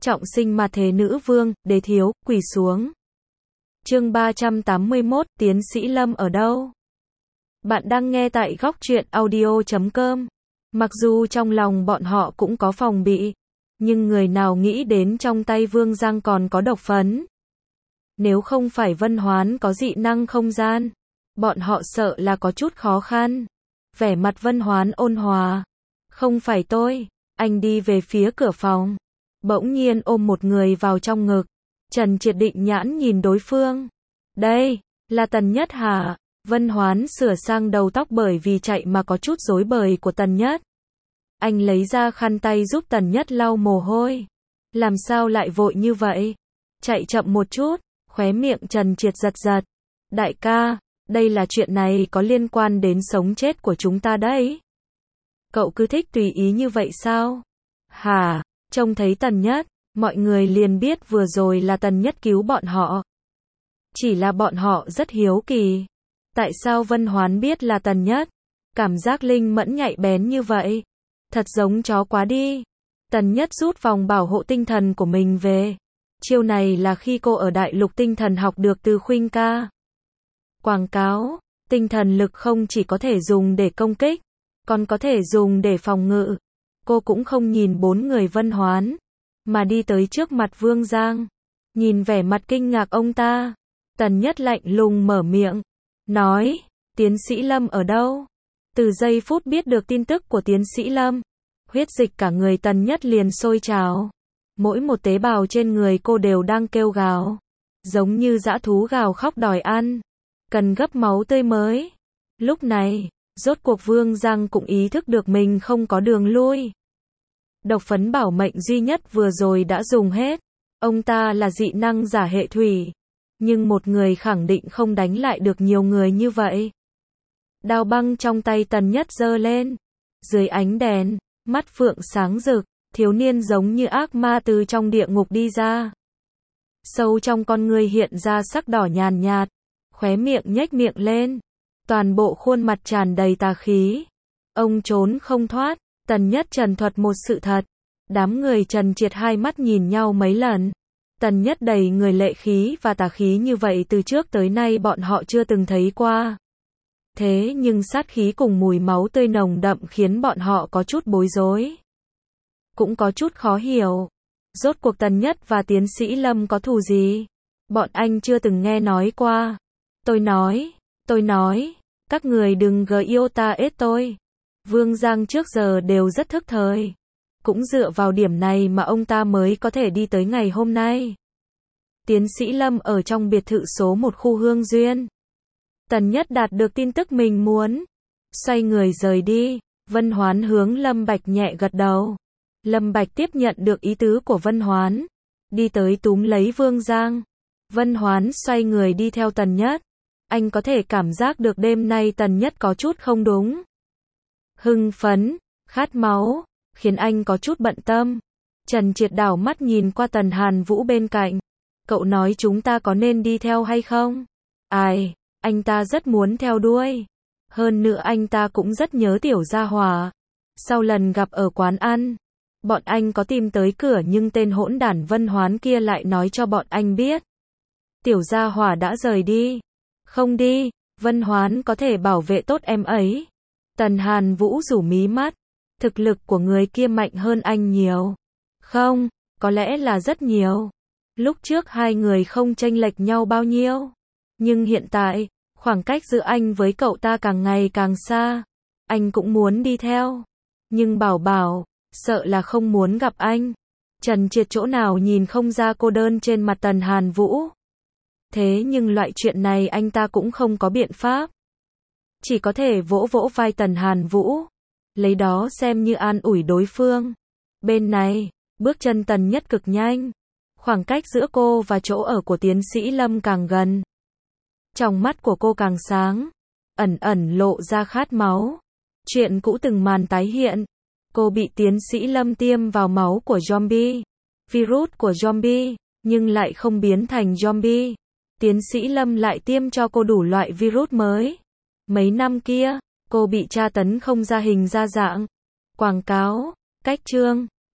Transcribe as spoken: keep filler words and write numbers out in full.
trọng sinh mà thế nữ vương, đế thiếu, quỳ xuống. Chương ba trăm tám mươi mốt, tiến sĩ Lâm ở đâu? Bạn đang nghe tại góc truyện audio chấm com. Mặc dù trong lòng bọn họ cũng có phòng bị, nhưng người nào nghĩ đến trong tay Vương Giang còn có độc phấn. Nếu không phải Vân Hoán có dị năng không gian, bọn họ sợ là có chút khó khăn. Vẻ mặt Vân Hoán ôn hòa. Không phải tôi. Anh đi về phía cửa phòng. Bỗng nhiên ôm một người vào trong ngực. Trần Triệt định nhãn nhìn đối phương. Đây, là Tần Nhất hả? Vân Hoán sửa sang đầu tóc bởi vì chạy mà có chút rối bời của Tần Nhất. Anh lấy ra khăn tay giúp Tần Nhất lau mồ hôi. Làm sao lại vội như vậy? Chạy chậm một chút, khóe miệng Trần Triệt giật giật. Đại ca, đây là chuyện này có liên quan đến sống chết của chúng ta đấy. Cậu cứ thích tùy ý như vậy sao? Hả? Trông thấy Tần Nhất, mọi người liền biết vừa rồi là Tần Nhất cứu bọn họ. Chỉ là bọn họ rất hiếu kỳ. Tại sao Vân Hoán biết là Tần Nhất? Cảm giác linh mẫn nhạy bén như vậy. Thật giống chó quá đi. Tần Nhất rút vòng bảo hộ tinh thần của mình về. Chiêu này là khi cô ở Đại Lục Tinh Thần học được từ Khuynh ca. Quảng cáo, tinh thần lực không chỉ có thể dùng để công kích, còn có thể dùng để phòng ngự. Cô cũng không nhìn bốn người Vân Hoán, mà đi tới trước mặt Vương Giang. Nhìn vẻ mặt kinh ngạc ông ta, Tần Nhất lạnh lùng mở miệng, nói, tiến sĩ Lâm ở đâu? Từ giây phút biết được tin tức của tiến sĩ Lâm, huyết dịch cả người Tần Nhất liền sôi trào. Mỗi một tế bào trên người cô đều đang kêu gào, giống như dã thú gào khóc đòi ăn, cần gấp máu tươi mới. Lúc này, rốt cuộc Vương Giang cũng ý thức được mình không có đường lui. Độc phấn bảo mệnh duy nhất vừa rồi đã dùng hết. Ông ta là dị năng giả hệ thủy, nhưng một người khẳng định không đánh lại được nhiều người như vậy. Đao băng trong tay Tần Nhất giơ lên. Dưới ánh đèn, mắt phượng sáng rực, thiếu niên giống như ác ma từ trong địa ngục đi ra. Sâu trong con người hiện ra sắc đỏ nhàn nhạt, khóe miệng nhếch miệng lên. Toàn bộ khuôn mặt tràn đầy tà khí. Ông trốn không thoát. Tần Nhất trần thuật một sự thật. Đám người Trần Triệt hai mắt nhìn nhau mấy lần. Tần Nhất đầy người lệ khí và tà khí như vậy từ trước tới nay bọn họ chưa từng thấy qua. Thế nhưng sát khí cùng mùi máu tươi nồng đậm khiến bọn họ có chút bối rối. Cũng có chút khó hiểu. Rốt cuộc Tần Nhất và tiến sĩ Lâm có thù gì? Bọn anh chưa từng nghe nói qua. Tôi nói, tôi nói, các người đừng gờ yêu ta ết tôi. Vương Giang trước giờ đều rất thức thời. Cũng dựa vào điểm này mà ông ta mới có thể đi tới ngày hôm nay. Tiến sĩ Lâm ở trong biệt thự số một khu Hương Duyên. Tần Nhất đạt được tin tức mình muốn. Xoay người rời đi. Vân Hoán hướng Lâm Bạch nhẹ gật đầu. Lâm Bạch tiếp nhận được ý tứ của Vân Hoán. Đi tới túm lấy Vương Giang. Vân Hoán xoay người đi theo Tần Nhất. Anh có thể cảm giác được đêm nay Tần Nhất có chút không đúng. Hưng phấn, khát máu, khiến anh có chút bận tâm. Trần Triệt đảo mắt nhìn qua Tần Hàn Vũ bên cạnh. Cậu nói chúng ta có nên đi theo hay không? Ai, anh ta rất muốn theo đuôi. Hơn nữa anh ta cũng rất nhớ Tiểu Gia Hỏa. Sau lần gặp ở quán ăn, bọn anh có tìm tới cửa nhưng tên hỗn đản Vân Hoán kia lại nói cho bọn anh biết. Tiểu Gia Hỏa đã rời đi. Không đi, Vân Hoán có thể bảo vệ tốt em ấy. Tần Hàn Vũ rủ mí mắt. Thực lực của người kia mạnh hơn anh nhiều. Không, có lẽ là rất nhiều. Lúc trước hai người không chênh lệch nhau bao nhiêu. Nhưng hiện tại, khoảng cách giữa anh với cậu ta càng ngày càng xa. Anh cũng muốn đi theo. Nhưng bảo bảo, sợ là không muốn gặp anh. Trần Triệt chỗ nào nhìn không ra cô đơn trên mặt Tần Hàn Vũ. Thế nhưng loại chuyện này anh ta cũng không có biện pháp. Chỉ có thể vỗ vỗ vai Tần Hàn Vũ. Lấy đó xem như an ủi đối phương. Bên này, bước chân Tần Nhất cực nhanh. Khoảng cách giữa cô và chỗ ở của tiến sĩ Lâm càng gần. Trong mắt của cô càng sáng. Ẩn ẩn lộ ra khát máu. Chuyện cũ từng màn tái hiện. Cô bị tiến sĩ Lâm tiêm vào máu của zombie. Virus của zombie, nhưng lại không biến thành zombie. Tiến sĩ Lâm lại tiêm cho cô đủ loại virus mới. Mấy năm kia, cô bị tra tấn không ra hình ra dạng. Quảng cáo, cách chương.